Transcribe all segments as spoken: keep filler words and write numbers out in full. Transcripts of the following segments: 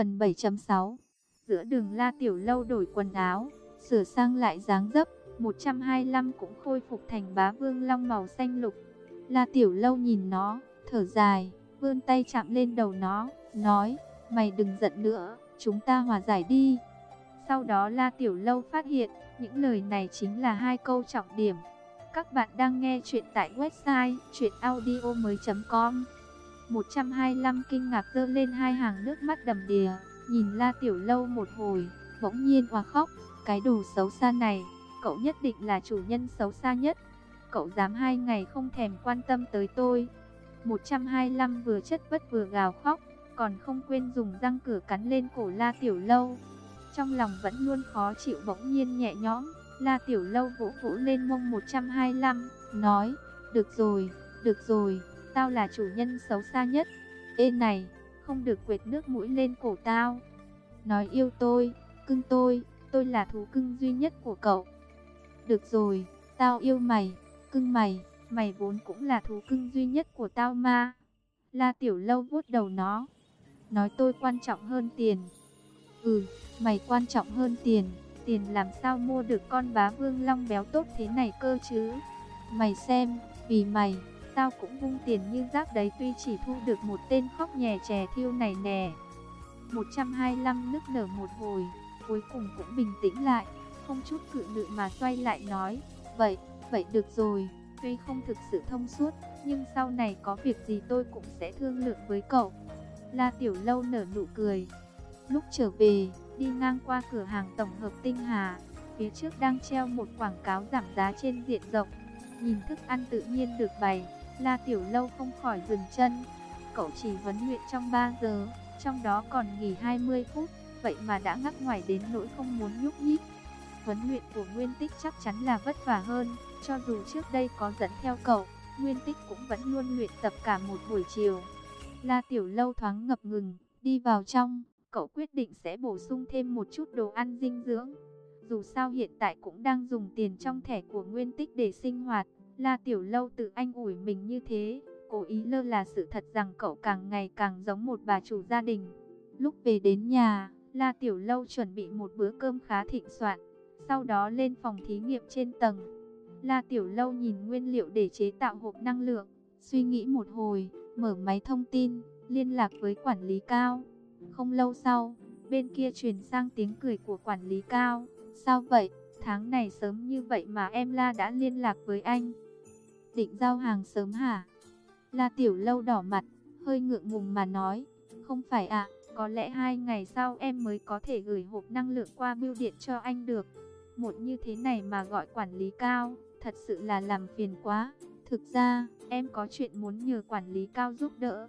Phần bảy chấm sáu. Giữa đường La Tiểu Lâu đổi quần áo, sửa sang lại dáng dấp, một trăm hai mươi lăm cũng khôi phục thành bá vương long màu xanh lục. La Tiểu Lâu nhìn nó, thở dài, vươn tay chạm lên đầu nó, nói, mày đừng giận nữa, chúng ta hòa giải đi. Sau đó La Tiểu Lâu phát hiện, những lời này chính là hai câu trọng điểm. Các bạn đang nghe chuyện tại website truyện audio mới chấm com. một trăm hai mươi lăm kinh ngạc giơ lên hai hàng nước mắt đầm đìa, nhìn La Tiểu Lâu một hồi, bỗng nhiên òa khóc. Cái đồ xấu xa này, cậu nhất định là chủ nhân xấu xa nhất. Cậu dám hai ngày không thèm quan tâm tới tôi. một trăm hai mươi lăm vừa chất vất vừa gào khóc, còn không quên dùng răng cửa cắn lên cổ La Tiểu Lâu. Trong lòng vẫn luôn khó chịu bỗng nhiên nhẹ nhõm, La Tiểu Lâu vỗ vỗ lên mông một trăm hai mươi lăm, nói, được rồi, được rồi, tao là chủ nhân xấu xa nhất. Ê này, không được quệt nước mũi lên cổ tao. Nói yêu tôi, cưng tôi, tôi là thú cưng duy nhất của cậu. Được rồi, tao yêu mày, cưng mày, mày vốn cũng là thú cưng duy nhất của tao mà. La Tiểu Lâu vuốt đầu nó, nói tôi quan trọng hơn tiền. Ừ, mày quan trọng hơn tiền, tiền làm sao mua được con bá vương long béo tốt thế này cơ chứ. Mày xem, vì mày, tao cũng vung tiền như rác đấy, tuy chỉ thu được một tên khóc nhè chè thiêu này nè. một trăm hai mươi lăm nức nở một hồi, cuối cùng cũng bình tĩnh lại, không chút cự nữ mà xoay lại nói, vậy, vậy được rồi, tuy không thực sự thông suốt, nhưng sau này có việc gì tôi cũng sẽ thương lượng với cậu. La Tiểu Lâu nở nụ cười. Lúc trở về, đi ngang qua cửa hàng tổng hợp Tinh Hà, phía trước đang treo một quảng cáo giảm giá trên diện rộng. Nhìn thức ăn tự nhiên được bày, La Tiểu Lâu không khỏi dừng chân. Cậu chỉ huấn luyện trong ba giờ, trong đó còn nghỉ hai mươi phút, vậy mà đã ngắc ngoài đến nỗi không muốn nhúc nhích. Huấn luyện của Nguyên Tích chắc chắn là vất vả hơn, cho dù trước đây có dẫn theo cậu, Nguyên Tích cũng vẫn luôn luyện tập cả một buổi chiều. La Tiểu Lâu thoáng ngập ngừng, đi vào trong, cậu quyết định sẽ bổ sung thêm một chút đồ ăn dinh dưỡng. Dù sao hiện tại cũng đang dùng tiền trong thẻ của Nguyên Tích để sinh hoạt, La Tiểu Lâu tự anh ủi mình như thế, cố ý lơ là sự thật rằng cậu càng ngày càng giống một bà chủ gia đình. Lúc về đến nhà, La Tiểu Lâu chuẩn bị một bữa cơm khá thịnh soạn, sau đó lên phòng thí nghiệm trên tầng. La Tiểu Lâu nhìn nguyên liệu để chế tạo hộp năng lượng, suy nghĩ một hồi, mở máy thông tin, liên lạc với quản lý Cao. Không lâu sau, bên kia truyền sang tiếng cười của quản lý Cao. Sao vậy, tháng này sớm như vậy mà em La đã liên lạc với anh? Định giao hàng sớm hả? La Tiểu Lâu đỏ mặt, hơi ngượng ngùng mà nói, không phải ạ, có lẽ hai ngày sau em mới có thể gửi hộp năng lượng qua bưu điện cho anh được. Một như thế này mà gọi quản lý Cao, thật sự là làm phiền quá. Thực ra, em có chuyện muốn nhờ quản lý Cao giúp đỡ.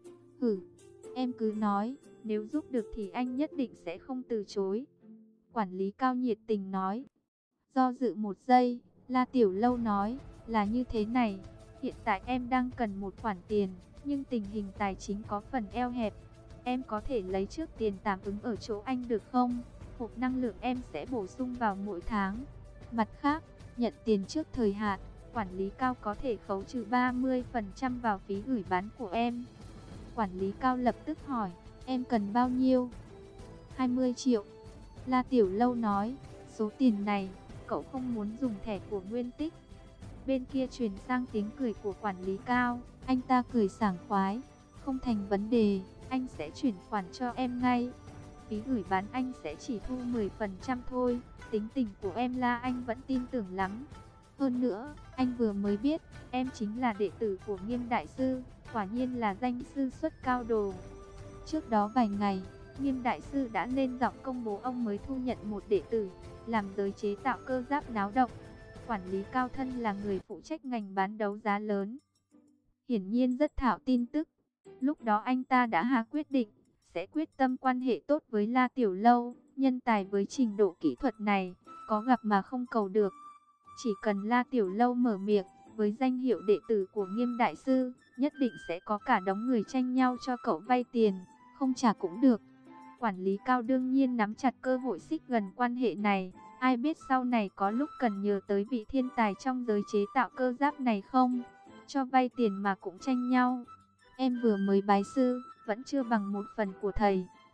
Hử, em cứ nói, nếu giúp được thì anh nhất định sẽ không từ chối. Quản lý Cao nhiệt tình nói. Do dự một giây, La Tiểu Lâu nói, là như thế này, hiện tại em đang cần một khoản tiền, nhưng tình hình tài chính có phần eo hẹp. Em có thể lấy trước tiền tạm ứng ở chỗ anh được không? Hộp năng lượng em sẽ bổ sung vào mỗi tháng. Mặt khác, nhận tiền trước thời hạn, quản lý Cao có thể khấu trừ ba mươi phần trăm vào phí gửi bán của em. Quản lý Cao lập tức hỏi, em cần bao nhiêu? hai mươi triệu. La Tiểu Lâu nói, số tiền này, cậu không muốn dùng thẻ của Nguyên Tích. Bên kia truyền sang tiếng cười của quản lý Cao, anh ta cười sảng khoái, không thành vấn đề, anh sẽ chuyển khoản cho em ngay. Phí gửi bán anh sẽ chỉ thu mười phần trăm thôi, tính tình của em La anh vẫn tin tưởng lắm. Hơn nữa, anh vừa mới biết, em chính là đệ tử của Nghiêm Đại Sư, quả nhiên là danh sư xuất cao đồ. Trước đó vài ngày, Nghiêm Đại Sư đã lên giọng công bố ông mới thu nhận một đệ tử, làm giới chế tạo cơ giáp náo động. Quản lý Cao thân là người phụ trách ngành bán đấu giá lớn, hiển nhiên rất thạo tin tức. Lúc đó anh ta đã hạ quyết định, sẽ quyết tâm quan hệ tốt với La Tiểu Lâu. Nhân tài với trình độ kỹ thuật này, có gặp mà không cầu được. Chỉ cần La Tiểu Lâu mở miệng, với danh hiệu đệ tử của Nghiêm Đại Sư, nhất định sẽ có cả đống người tranh nhau cho cậu vay tiền, không trả cũng được. Quản lý Cao đương nhiên nắm chặt cơ hội xích gần quan hệ này. Ai biết sau này có lúc cần nhờ tới vị thiên tài trong giới chế tạo cơ giáp này không? Cho vay tiền mà cũng tranh nhau. Em vừa mới bái sư, vẫn chưa bằng một phần của thầy.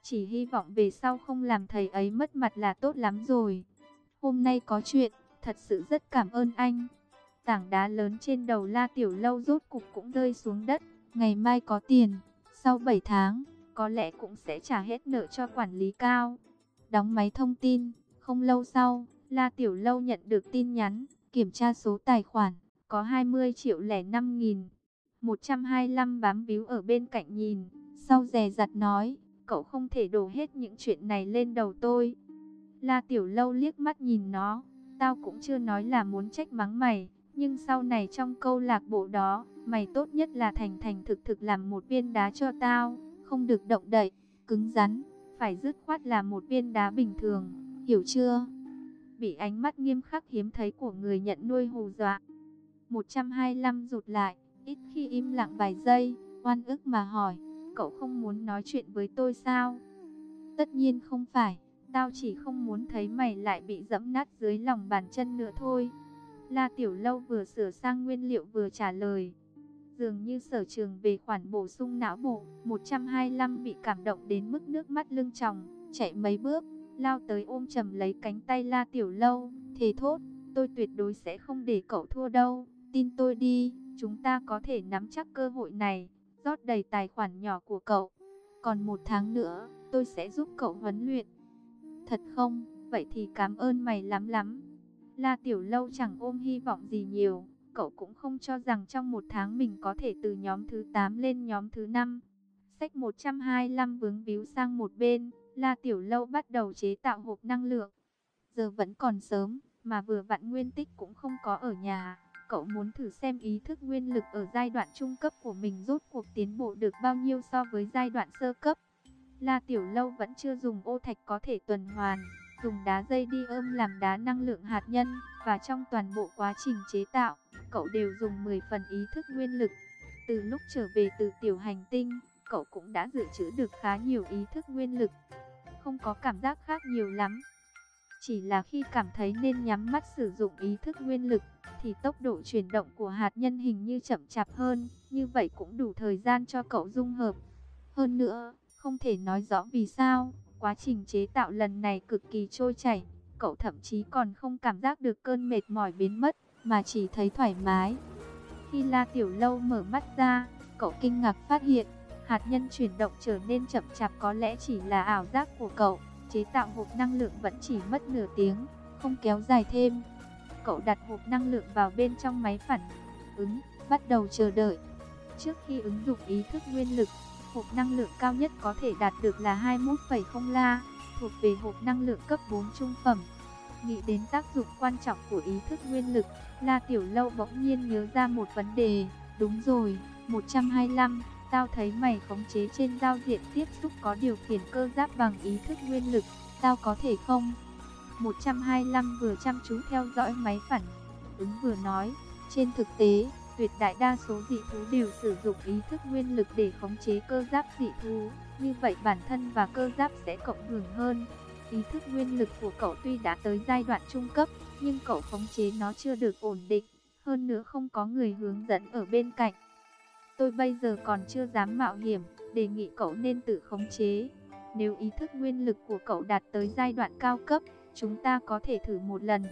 Chỉ hy vọng về sau không làm thầy ấy mất mặt là tốt lắm rồi. Hôm nay có chuyện, thật sự rất cảm ơn anh. Tảng đá lớn trên đầu La Tiểu Lâu rốt cục cũng rơi xuống đất. Ngày mai có tiền, sau bảy tháng, có lẽ cũng sẽ trả hết nợ cho quản lý Cao. Đóng máy thông tin, không lâu sau, La Tiểu Lâu nhận được tin nhắn, kiểm tra số tài khoản, có hai mươi triệu lẻ năm nghìn. một trăm hai mươi lăm bám víu ở bên cạnh nhìn, sau dè dặt nói, cậu không thể đổ hết những chuyện này lên đầu tôi. La Tiểu Lâu liếc mắt nhìn nó, tao cũng chưa nói là muốn trách mắng mày, nhưng sau này trong câu lạc bộ đó, mày tốt nhất là thành thành thực thực làm một viên đá cho tao, không được động đậy, cứng rắn, phải dứt khoát là một viên đá bình thường, hiểu chưa? Bị ánh mắt nghiêm khắc hiếm thấy của người nhận nuôi hù dọa. một trăm hai mươi lăm rụt lại, ít khi im lặng vài giây, oan ức mà hỏi, cậu không muốn nói chuyện với tôi sao? Tất nhiên không phải, tao chỉ không muốn thấy mày lại bị dẫm nát dưới lòng bàn chân nữa thôi. La Tiểu Lâu vừa sửa sang nguyên liệu vừa trả lời. Dường như sở trường về khoản bổ sung não bộ, một trăm hai mươi lăm bị cảm động đến mức nước mắt lưng tròng, chạy mấy bước, lao tới ôm chầm lấy cánh tay La Tiểu Lâu, thề thốt, tôi tuyệt đối sẽ không để cậu thua đâu, tin tôi đi, chúng ta có thể nắm chắc cơ hội này, rót đầy tài khoản nhỏ của cậu. Còn một tháng nữa, tôi sẽ giúp cậu huấn luyện. Thật không? Vậy thì cảm ơn mày lắm lắm. La Tiểu Lâu chẳng ôm hy vọng gì nhiều, cậu cũng không cho rằng trong một tháng mình có thể từ nhóm thứ tám lên nhóm thứ năm. Xách một trăm hai mươi lăm vướng víu sang một bên, La Tiểu Lâu bắt đầu chế tạo hộp năng lượng. Giờ vẫn còn sớm, mà vừa vặn Nguyên Tích cũng không có ở nhà. Cậu muốn thử xem ý thức nguyên lực ở giai đoạn trung cấp của mình rốt cuộc tiến bộ được bao nhiêu so với giai đoạn sơ cấp. La Tiểu Lâu vẫn chưa dùng ô thạch có thể tuần hoàn, dùng đá dây đi ôm làm đá năng lượng hạt nhân, và trong toàn bộ quá trình chế tạo, cậu đều dùng mười phần ý thức nguyên lực. Từ lúc trở về từ tiểu hành tinh, cậu cũng đã dự trữ được khá nhiều ý thức nguyên lực. Không có cảm giác khác nhiều lắm. Chỉ là khi cảm thấy nên nhắm mắt sử dụng ý thức nguyên lực, thì tốc độ chuyển động của hạt nhân hình như chậm chạp hơn, như vậy cũng đủ thời gian cho cậu dung hợp. Hơn nữa, không thể nói rõ vì sao, quá trình chế tạo lần này cực kỳ trôi chảy, cậu thậm chí còn không cảm giác được cơn mệt mỏi biến mất, mà chỉ thấy thoải mái. Khi La Tiểu Lâu mở mắt ra, cậu kinh ngạc phát hiện, hạt nhân chuyển động trở nên chậm chạp có lẽ chỉ là ảo giác của cậu, chế tạo hộp năng lượng vẫn chỉ mất nửa tiếng, không kéo dài thêm. Cậu đặt hộp năng lượng vào bên trong máy phản ứng, bắt đầu chờ đợi. Trước khi ứng dụng ý thức nguyên lực, hộp năng lượng cao nhất có thể đạt được là hai mươi mốt phẩy không la, thuộc về hộp năng lượng cấp bốn trung phẩm. Nghĩ đến tác dụng quan trọng của ý thức nguyên lực, La Tiểu Lâu bỗng nhiên nhớ ra một vấn đề. Đúng rồi, một trăm hai mươi lăm, tao thấy mày khống chế trên giao diện tiếp xúc có điều khiển cơ giáp bằng ý thức nguyên lực, tao có thể không? một trăm hai mươi lăm vừa chăm chú theo dõi máy phản ứng vừa nói, trên thực tế, tuyệt đại đa số dị thú đều sử dụng ý thức nguyên lực để khống chế cơ giáp dị thú, như vậy bản thân và cơ giáp sẽ cộng hưởng hơn. Ý thức nguyên lực của cậu tuy đã tới giai đoạn trung cấp, nhưng cậu khống chế nó chưa được ổn định, hơn nữa không có người hướng dẫn ở bên cạnh. Tôi bây giờ còn chưa dám mạo hiểm, đề nghị cậu nên tự khống chế. Nếu ý thức nguyên lực của cậu đạt tới giai đoạn cao cấp, chúng ta có thể thử một lần.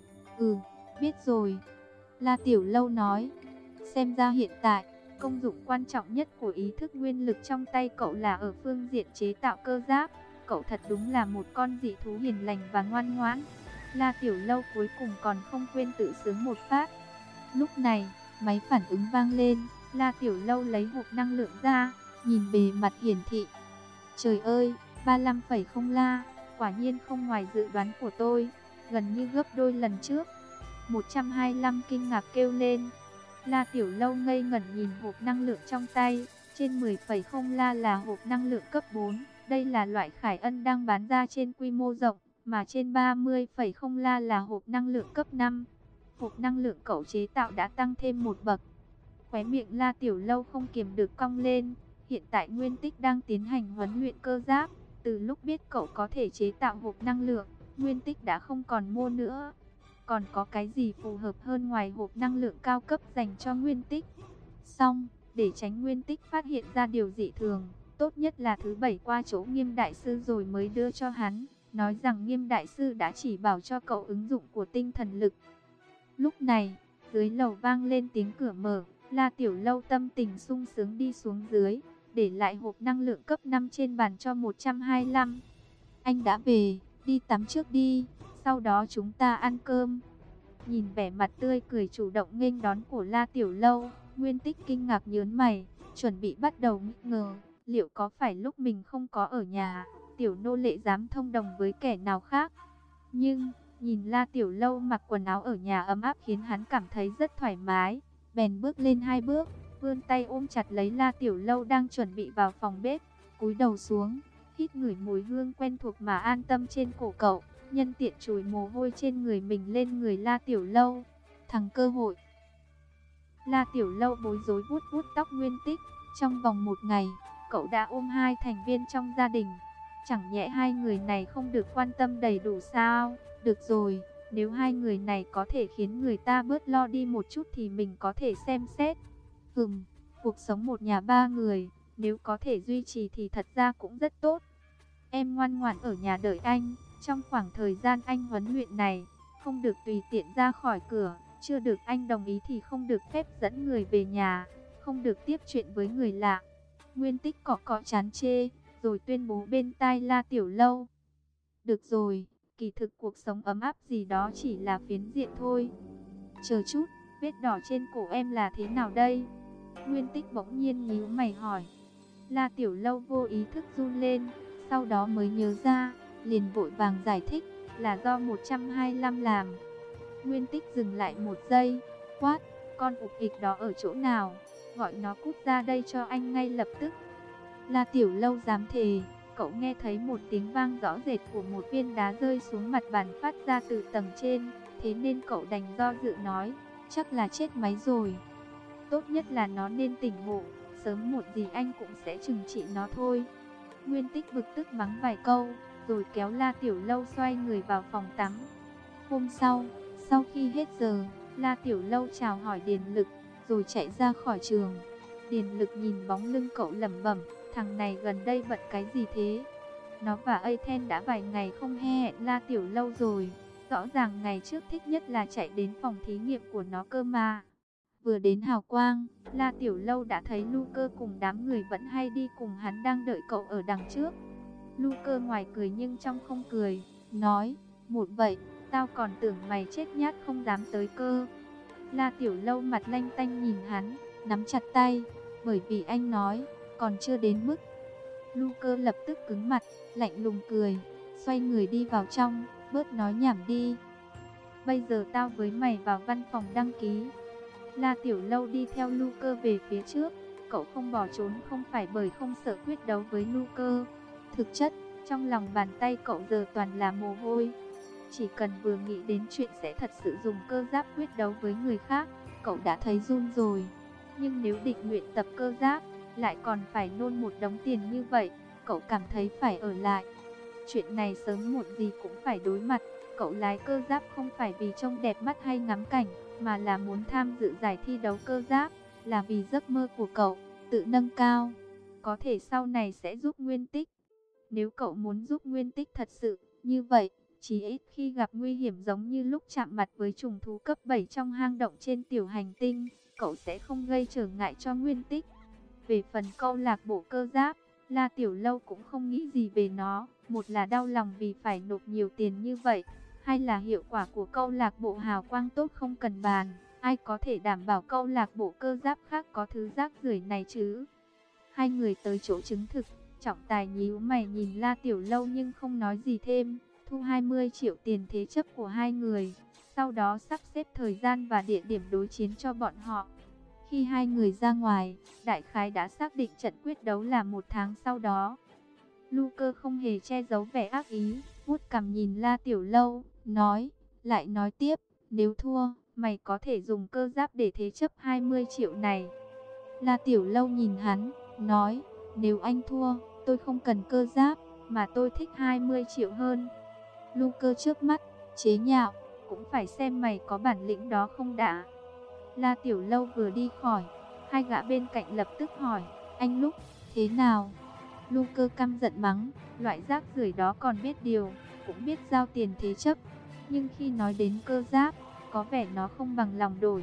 Ừ, biết rồi. La Tiểu Lâu nói. Xem ra hiện tại, công dụng quan trọng nhất của ý thức nguyên lực trong tay cậu là ở phương diện chế tạo cơ giáp. Cậu thật đúng là một con dị thú hiền lành và ngoan ngoãn. La Tiểu Lâu cuối cùng còn không quên tự sướng một phát. Lúc này, máy phản ứng vang lên. La Tiểu Lâu lấy hộp năng lượng ra, nhìn bề mặt hiển thị. Trời ơi, ba mươi lăm phẩy không la, quả nhiên không ngoài dự đoán của tôi, gần như gấp đôi lần trước. một trăm hai mươi lăm kinh ngạc kêu lên. La Tiểu Lâu ngây ngẩn nhìn hộp năng lượng trong tay, trên mười phẩy không la là hộp năng lượng cấp bốn, đây là loại Khải Ân đang bán ra trên quy mô rộng, mà trên ba mươi phẩy không la là hộp năng lượng cấp năm. Hộp năng lượng cậu chế tạo đã tăng thêm một bậc. Khóe miệng La Tiểu Lâu không kiềm được cong lên, hiện tại Nguyên Tích đang tiến hành huấn luyện cơ giáp, từ lúc biết cậu có thể chế tạo hộp năng lượng, Nguyên Tích đã không còn mua nữa. Còn có cái gì phù hợp hơn ngoài hộp năng lượng cao cấp dành cho Nguyên Tích? Xong, để tránh Nguyên Tích phát hiện ra điều dị thường, tốt nhất là thứ bảy qua chỗ Nghiêm đại sư rồi mới đưa cho hắn, nói rằng Nghiêm đại sư đã chỉ bảo cho cậu ứng dụng của tinh thần lực. Lúc này, dưới lầu vang lên tiếng cửa mở, La Tiểu Lâu tâm tình sung sướng đi xuống dưới, để lại hộp năng lượng cấp năm trên bàn cho một trăm hai mươi lăm. Anh đã về, đi tắm trước đi, sau đó chúng ta ăn cơm. Nhìn vẻ mặt tươi cười chủ động nghênh đón của La Tiểu Lâu, Nguyên Tích kinh ngạc nhớn mày, chuẩn bị bắt đầu nghi ngờ, liệu có phải lúc mình không có ở nhà, tiểu nô lệ dám thông đồng với kẻ nào khác. Nhưng, nhìn La Tiểu Lâu mặc quần áo ở nhà ấm áp khiến hắn cảm thấy rất thoải mái, bèn bước lên hai bước, vươn tay ôm chặt lấy La Tiểu Lâu đang chuẩn bị vào phòng bếp, cúi đầu xuống, hít ngửi mùi hương quen thuộc mà an tâm trên cổ cậu, nhân tiện chùi mồ hôi trên người mình lên người La Tiểu Lâu. Thằng cơ hội. La Tiểu Lâu bối rối vuốt vuốt tóc Nguyên Tích, trong vòng một ngày, cậu đã ôm hai thành viên trong gia đình. Chẳng nhẽ hai người này không được quan tâm đầy đủ sao? Được rồi, nếu hai người này có thể khiến người ta bớt lo đi một chút thì mình có thể xem xét. Hừm, cuộc sống một nhà ba người, nếu có thể duy trì thì thật ra cũng rất tốt. Em ngoan ngoãn ở nhà đợi anh, trong khoảng thời gian anh huấn luyện này, không được tùy tiện ra khỏi cửa, chưa được anh đồng ý thì không được phép dẫn người về nhà, không được tiếp chuyện với người lạ. Nguyên Tích cọ cọ chán chê, rồi tuyên bố bên tai La Tiểu Lâu. Được rồi, kỳ thực cuộc sống ấm áp gì đó chỉ là phiến diện thôi. Chờ chút, vết đỏ trên cổ em là thế nào đây? Nguyên Tích bỗng nhiên nhíu mày hỏi. La Tiểu Lâu vô ý thức run lên, sau đó mới nhớ ra, liền vội vàng giải thích, là do một trăm hai mươi lăm làm. Nguyên Tích dừng lại một giây, quát, con ục ịch đó ở chỗ nào? Gọi nó cút ra đây cho anh ngay lập tức. La Tiểu Lâu dám thề, cậu nghe thấy một tiếng vang rõ rệt của một viên đá rơi xuống mặt bàn phát ra từ tầng trên, thế nên cậu đành do dự nói, chắc là chết máy rồi. Tốt nhất là nó nên tỉnh ngộ, sớm muộn gì anh cũng sẽ trừng trị nó thôi. Nguyên Tích bực tức mắng vài câu, rồi kéo La Tiểu Lâu xoay người vào phòng tắm. Hôm sau, sau khi hết giờ, La Tiểu Lâu chào hỏi Điền Lực, rồi chạy ra khỏi trường. Điền Lực nhìn bóng lưng cậu lẩm bẩm, thằng này gần đây bận cái gì thế? Nó và Ethan đã vài ngày không hẹn La Tiểu Lâu rồi, rõ ràng ngày trước thích nhất là chạy đến phòng thí nghiệm của nó cơ mà. Vừa đến hào quang, La Tiểu Lâu đã thấy Luke cùng đám người vẫn hay đi cùng hắn đang đợi cậu ở đằng trước. Luke ngoài cười nhưng trong không cười, nói, một vậy, tao còn tưởng mày chết nhát không dám tới cơ. La Tiểu Lâu mặt lanh tanh nhìn hắn, nắm chặt tay, bởi vì anh nói, còn chưa đến mức. Luke lập tức cứng mặt, lạnh lùng cười, xoay người đi vào trong, bớt nói nhảm đi. Bây giờ tao với mày vào văn phòng đăng ký. La Tiểu Lâu đi theo Luke về phía trước, cậu không bỏ trốn không phải bởi không sợ quyết đấu với Luke. Thực chất, trong lòng bàn tay cậu giờ toàn là mồ hôi. Chỉ cần vừa nghĩ đến chuyện sẽ thật sự dùng cơ giáp quyết đấu với người khác, cậu đã thấy run rồi. Nhưng nếu định luyện tập cơ giáp, lại còn phải nôn một đống tiền như vậy, cậu cảm thấy phải ở lại. Chuyện này sớm muộn gì cũng phải đối mặt. Cậu lái cơ giáp không phải vì trông đẹp mắt hay ngắm cảnh, mà là muốn tham dự giải thi đấu cơ giáp, là vì giấc mơ của cậu, tự nâng cao. Có thể sau này sẽ giúp Nguyên Tích. Nếu cậu muốn giúp Nguyên Tích thật sự, như vậy, chỉ ít khi gặp nguy hiểm giống như lúc chạm mặt với trùng thú cấp bảy trong hang động trên tiểu hành tinh, cậu sẽ không gây trở ngại cho Nguyên Tích. Về phần câu lạc bộ cơ giáp, La Tiểu Lâu cũng không nghĩ gì về nó. Một là đau lòng vì phải nộp nhiều tiền như vậy, hay là hiệu quả của câu lạc bộ hào quang tốt không cần bàn. Ai có thể đảm bảo câu lạc bộ cơ giáp khác có thứ rác rưởi này chứ? Hai người tới chỗ chứng thực, Trọng Tài nhíu mày nhìn La Tiểu Lâu nhưng không nói gì thêm, thu hai mươi triệu tiền thế chấp của hai người, sau đó sắp xếp thời gian và địa điểm đối chiến cho bọn họ. Khi hai người ra ngoài, đại khái đã xác định trận quyết đấu là một tháng sau đó. Luke không hề che giấu vẻ ác ý, vuốt cằm nhìn La Tiểu Lâu, nói, lại nói tiếp, nếu thua, mày có thể dùng cơ giáp để thế chấp hai mươi triệu này. La Tiểu Lâu nhìn hắn, nói, nếu anh thua, tôi không cần cơ giáp, mà tôi thích hai mươi triệu hơn. Luke trước mắt, chế nhạo, cũng phải xem mày có bản lĩnh đó không đã. La Tiểu Lâu vừa đi khỏi, hai gã bên cạnh lập tức hỏi, anh Lúc, thế nào? Lu Cơ căm giận mắng, loại rác rưởi đó còn biết điều, cũng biết giao tiền thế chấp. Nhưng khi nói đến Cơ Giáp, có vẻ nó không bằng lòng đổi.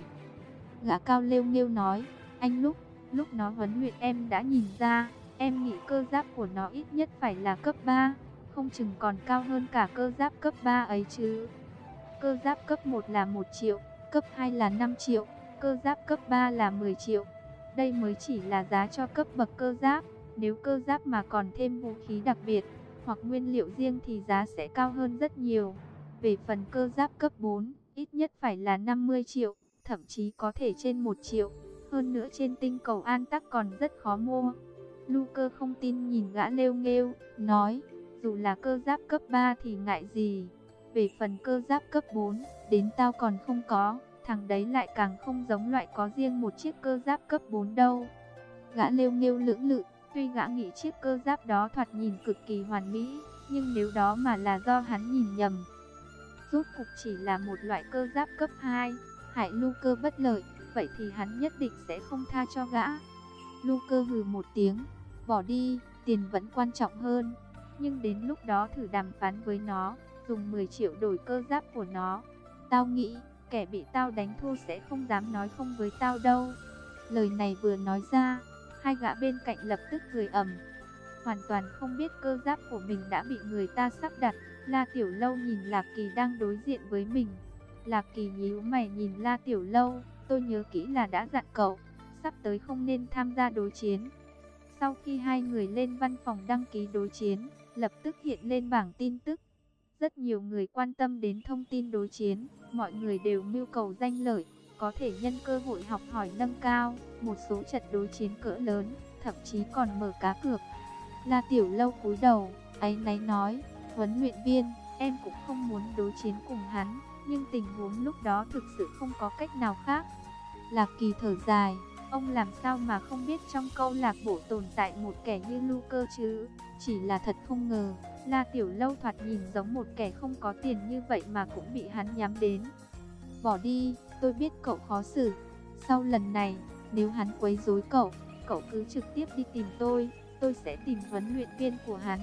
Gã cao lêu nghêu nói, anh Lúc, lúc nó huấn luyện em đã nhìn ra, em nghĩ cơ giáp của nó ít nhất phải là cấp ba, không chừng còn cao hơn cả cơ giáp cấp ba ấy chứ. Cơ giáp cấp một là một triệu, cấp hai là năm triệu, cơ giáp cấp ba là mười triệu. Đây mới chỉ là giá cho cấp bậc cơ giáp, nếu cơ giáp mà còn thêm vũ khí đặc biệt, hoặc nguyên liệu riêng thì giá sẽ cao hơn rất nhiều. Về phần cơ giáp cấp bốn, ít nhất phải là năm mươi triệu, thậm chí có thể trên một triệu. Hơn nữa trên tinh cầu An Tắc còn rất khó mua. Lu Cơ không tin nhìn gã lêu nghêu, nói, dù là cơ giáp cấp ba thì ngại gì. Về phần cơ giáp cấp bốn, đến tao còn không có, thằng đấy lại càng không giống loại có riêng một chiếc cơ giáp cấp bốn đâu. Gã lêu nghêu lưỡng lự, tuy gã nghĩ chiếc cơ giáp đó thoạt nhìn cực kỳ hoàn mỹ, nhưng nếu đó mà là do hắn nhìn nhầm, rốt cục chỉ là một loại cơ giáp cấp hai, hại Lu Cơ bất lợi, vậy thì hắn nhất định sẽ không tha cho gã. Lu Cơ hừ một tiếng, bỏ đi, tiền vẫn quan trọng hơn. Nhưng đến lúc đó thử đàm phán với nó, dùng mười triệu đổi cơ giáp của nó. Tao nghĩ, kẻ bị tao đánh thua sẽ không dám nói không với tao đâu. Lời này vừa nói ra, hai gã bên cạnh lập tức cười ầm. Hoàn toàn không biết cơ giáp của mình đã bị người ta sắp đặt. La Tiểu Lâu nhìn Lạc Kỳ đang đối diện với mình. Lạc Kỳ nhíu mày nhìn La Tiểu Lâu, tôi nhớ kỹ là đã dặn cậu, sắp tới không nên tham gia đối chiến. Sau khi hai người lên văn phòng đăng ký đối chiến, lập tức hiện lên bảng tin tức. Rất nhiều người quan tâm đến thông tin đối chiến, mọi người đều mưu cầu danh lợi, có thể nhân cơ hội học hỏi nâng cao, một số trận đối chiến cỡ lớn, thậm chí còn mở cá cược. La Tiểu Lâu cúi đầu, áy náy nói, huấn luyện viên, em cũng không muốn đối chiến cùng hắn, nhưng tình huống lúc đó thực sự không có cách nào khác. Lạc Kỳ thở dài, ông làm sao mà không biết trong câu lạc bộ tồn tại một kẻ như Lu Cơ chứ, chỉ là thật không ngờ, La Tiểu Lâu thoạt nhìn giống một kẻ không có tiền như vậy mà cũng bị hắn nhắm đến. Bỏ đi, tôi biết cậu khó xử, sau lần này, nếu hắn quấy rối cậu, cậu cứ trực tiếp đi tìm tôi, tôi sẽ tìm huấn luyện viên của hắn.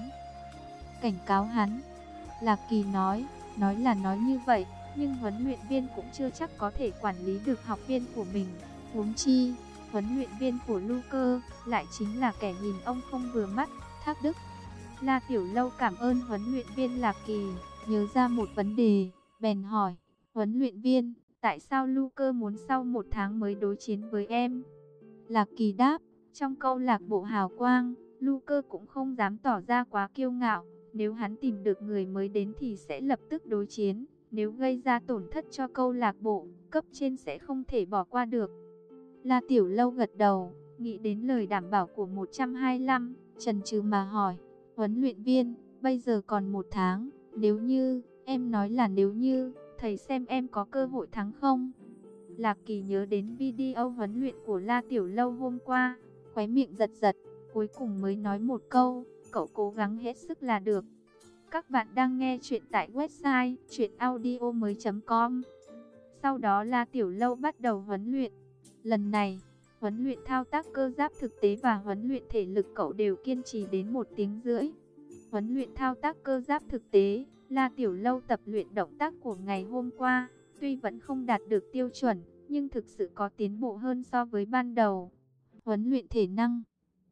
Cảnh cáo hắn. Lạc Kỳ nói, nói là nói như vậy, nhưng huấn luyện viên cũng chưa chắc có thể quản lý được học viên của mình. Huống chi, huấn luyện viên của Lu Cơ lại chính là kẻ nhìn ông không vừa mắt, Thác Đức. La Tiểu Lâu cảm ơn huấn luyện viên Lạc Kỳ, nhớ ra một vấn đề, bèn hỏi, huấn luyện viên, tại sao Lu Cơ muốn sau một tháng mới đối chiến với em? Lạc Kỳ đáp, trong câu lạc bộ hào quang, Lu Cơ cũng không dám tỏ ra quá kiêu ngạo. Nếu hắn tìm được người mới đến thì sẽ lập tức đối chiến. Nếu gây ra tổn thất cho câu lạc bộ, cấp trên sẽ không thể bỏ qua được. La Tiểu Lâu gật đầu, nghĩ đến lời đảm bảo của một trăm hai mươi lăm, chần chừ mà hỏi, huấn luyện viên, bây giờ còn một tháng, nếu như, em nói là nếu như, thầy xem em có cơ hội thắng không? Lạc Kỳ nhớ đến video huấn luyện của La Tiểu Lâu hôm qua, khóe miệng giật giật, cuối cùng mới nói một câu, cậu cố gắng hết sức là được. Các bạn đang nghe chuyện tại website truyện audio mới chấm com. Sau đó La Tiểu Lâu bắt đầu huấn luyện. Lần này, huấn luyện thao tác cơ giáp thực tế và huấn luyện thể lực cậu đều kiên trì đến một tiếng rưỡi. Huấn luyện thao tác cơ giáp thực tế, La Tiểu Lâu tập luyện động tác của ngày hôm qua, tuy vẫn không đạt được tiêu chuẩn, nhưng thực sự có tiến bộ hơn so với ban đầu. Huấn luyện thể năng,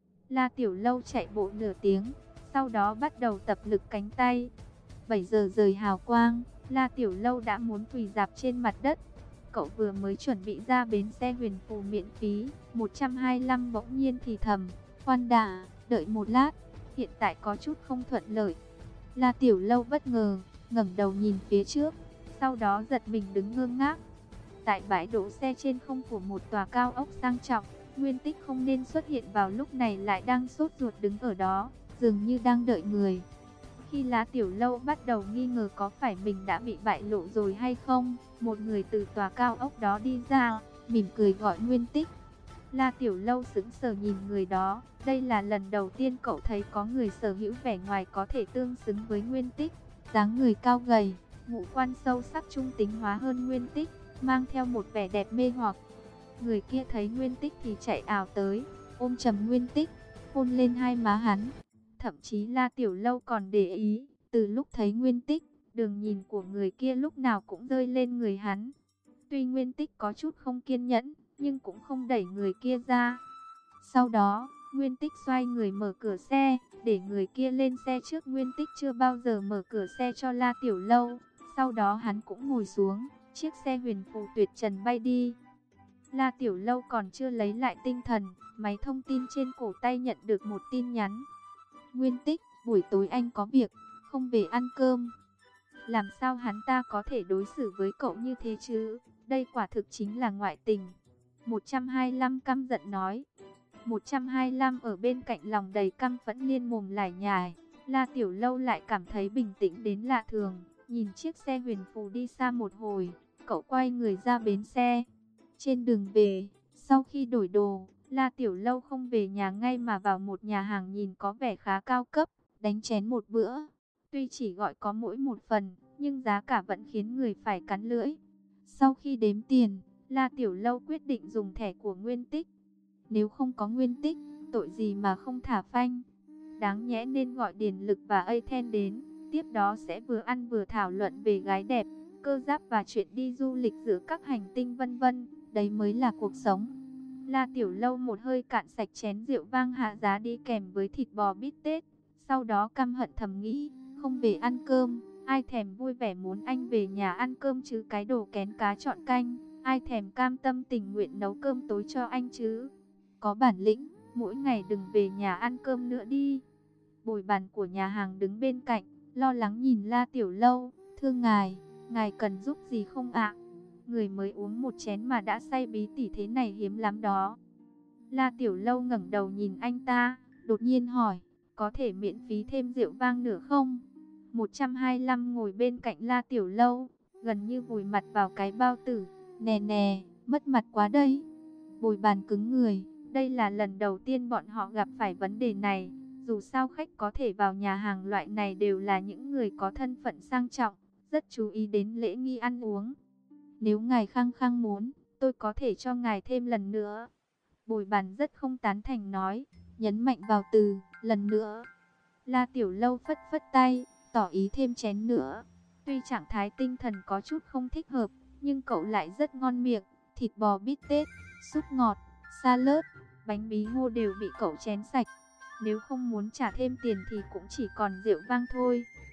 La Tiểu Lâu chạy bộ nửa tiếng, sau đó bắt đầu tập lực cánh tay. bảy giờ rời hào quang, La Tiểu Lâu đã muốn quỳ rạp trên mặt đất. Cậu vừa mới chuẩn bị ra bến xe huyền phù miễn phí, một trăm hai mươi lăm bỗng nhiên thì thầm, khoan đã, đợi một lát, hiện tại có chút không thuận lợi. La Tiểu Lâu bất ngờ, ngẩng đầu nhìn phía trước, sau đó giật mình đứng ngơ ngác. Tại bãi đỗ xe trên không của một tòa cao ốc sang trọng, Nguyên Tích không nên xuất hiện vào lúc này lại đang sốt ruột đứng ở đó, dường như đang đợi người. Khi La Tiểu Lâu bắt đầu nghi ngờ có phải mình đã bị bại lộ rồi hay không, một người từ tòa cao ốc đó đi ra, mỉm cười gọi Nguyên Tích. La Tiểu Lâu sững sờ nhìn người đó, đây là lần đầu tiên cậu thấy có người sở hữu vẻ ngoài có thể tương xứng với Nguyên Tích. Dáng người cao gầy, ngũ quan sâu sắc trung tính hóa hơn Nguyên Tích, mang theo một vẻ đẹp mê hoặc. Người kia thấy Nguyên Tích thì chạy ào tới, ôm chầm Nguyên Tích, hôn lên hai má hắn. Thậm chí La Tiểu Lâu còn để ý, từ lúc thấy Nguyên Tích, đường nhìn của người kia lúc nào cũng rơi lên người hắn. Tuy Nguyên Tích có chút không kiên nhẫn, nhưng cũng không đẩy người kia ra. Sau đó, Nguyên Tích xoay người mở cửa xe, để người kia lên xe trước. Nguyên Tích chưa bao giờ mở cửa xe cho La Tiểu Lâu. Sau đó hắn cũng ngồi xuống, chiếc xe huyền phù tuyệt trần bay đi. La Tiểu Lâu còn chưa lấy lại tinh thần, máy thông tin trên cổ tay nhận được một tin nhắn. Nguyên Tích, buổi tối anh có việc, không về ăn cơm. Làm sao hắn ta có thể đối xử với cậu như thế chứ? Đây quả thực chính là ngoại tình. một trăm hai mươi lăm căm giận nói. một trăm hai mươi lăm ở bên cạnh lòng đầy căm phẫn liên mồm lải nhải. La Tiểu Lâu lại cảm thấy bình tĩnh đến lạ thường. Nhìn chiếc xe huyền phù đi xa một hồi, cậu quay người ra bến xe. Trên đường về, sau khi đổi đồ, La Tiểu Lâu không về nhà ngay mà vào một nhà hàng nhìn có vẻ khá cao cấp, đánh chén một bữa. Tuy chỉ gọi có mỗi một phần, nhưng giá cả vẫn khiến người phải cắn lưỡi. Sau khi đếm tiền, La Tiểu Lâu quyết định dùng thẻ của Nguyên Tích. Nếu không có Nguyên Tích, tội gì mà không thả phanh. Đáng nhẽ nên gọi Điền Lực và Athen đến, tiếp đó sẽ vừa ăn vừa thảo luận về gái đẹp, cơ giáp và chuyện đi du lịch giữa các hành tinh vân vân. Đấy mới là cuộc sống. La Tiểu Lâu một hơi cạn sạch chén rượu vang hạ giá đi kèm với thịt bò bít tết. Sau đó căm hận thầm nghĩ, không về ăn cơm, ai thèm vui vẻ muốn anh về nhà ăn cơm chứ, cái đồ kén cá chọn canh, ai thèm cam tâm tình nguyện nấu cơm tối cho anh chứ. Có bản lĩnh, mỗi ngày đừng về nhà ăn cơm nữa đi. Bồi bàn của nhà hàng đứng bên cạnh, lo lắng nhìn La Tiểu Lâu, thưa ngài, ngài cần giúp gì không ạ? Người mới uống một chén mà đã say bí tỉ thế này hiếm lắm đó. La Tiểu Lâu ngẩng đầu nhìn anh ta, đột nhiên hỏi, có thể miễn phí thêm rượu vang nữa không? một trăm hai mươi lăm ngồi bên cạnh La Tiểu Lâu, gần như vùi mặt vào cái bao tử. Nè nè, mất mặt quá đây. Bồi bàn cứng người, đây là lần đầu tiên bọn họ gặp phải vấn đề này. Dù sao khách có thể vào nhà hàng loại này đều là những người có thân phận sang trọng, rất chú ý đến lễ nghi ăn uống. Nếu ngài khăng khăng muốn, tôi có thể cho ngài thêm lần nữa. Bồi bàn rất không tán thành nói, nhấn mạnh vào từ, lần nữa. La Tiểu Lâu phất phất tay, tỏ ý thêm chén nữa. Tuy trạng thái tinh thần có chút không thích hợp, nhưng cậu lại rất ngon miệng. Thịt bò bít tết, súp ngọt, salad, bánh bí ngô đều bị cậu chén sạch. Nếu không muốn trả thêm tiền thì cũng chỉ còn rượu vang thôi.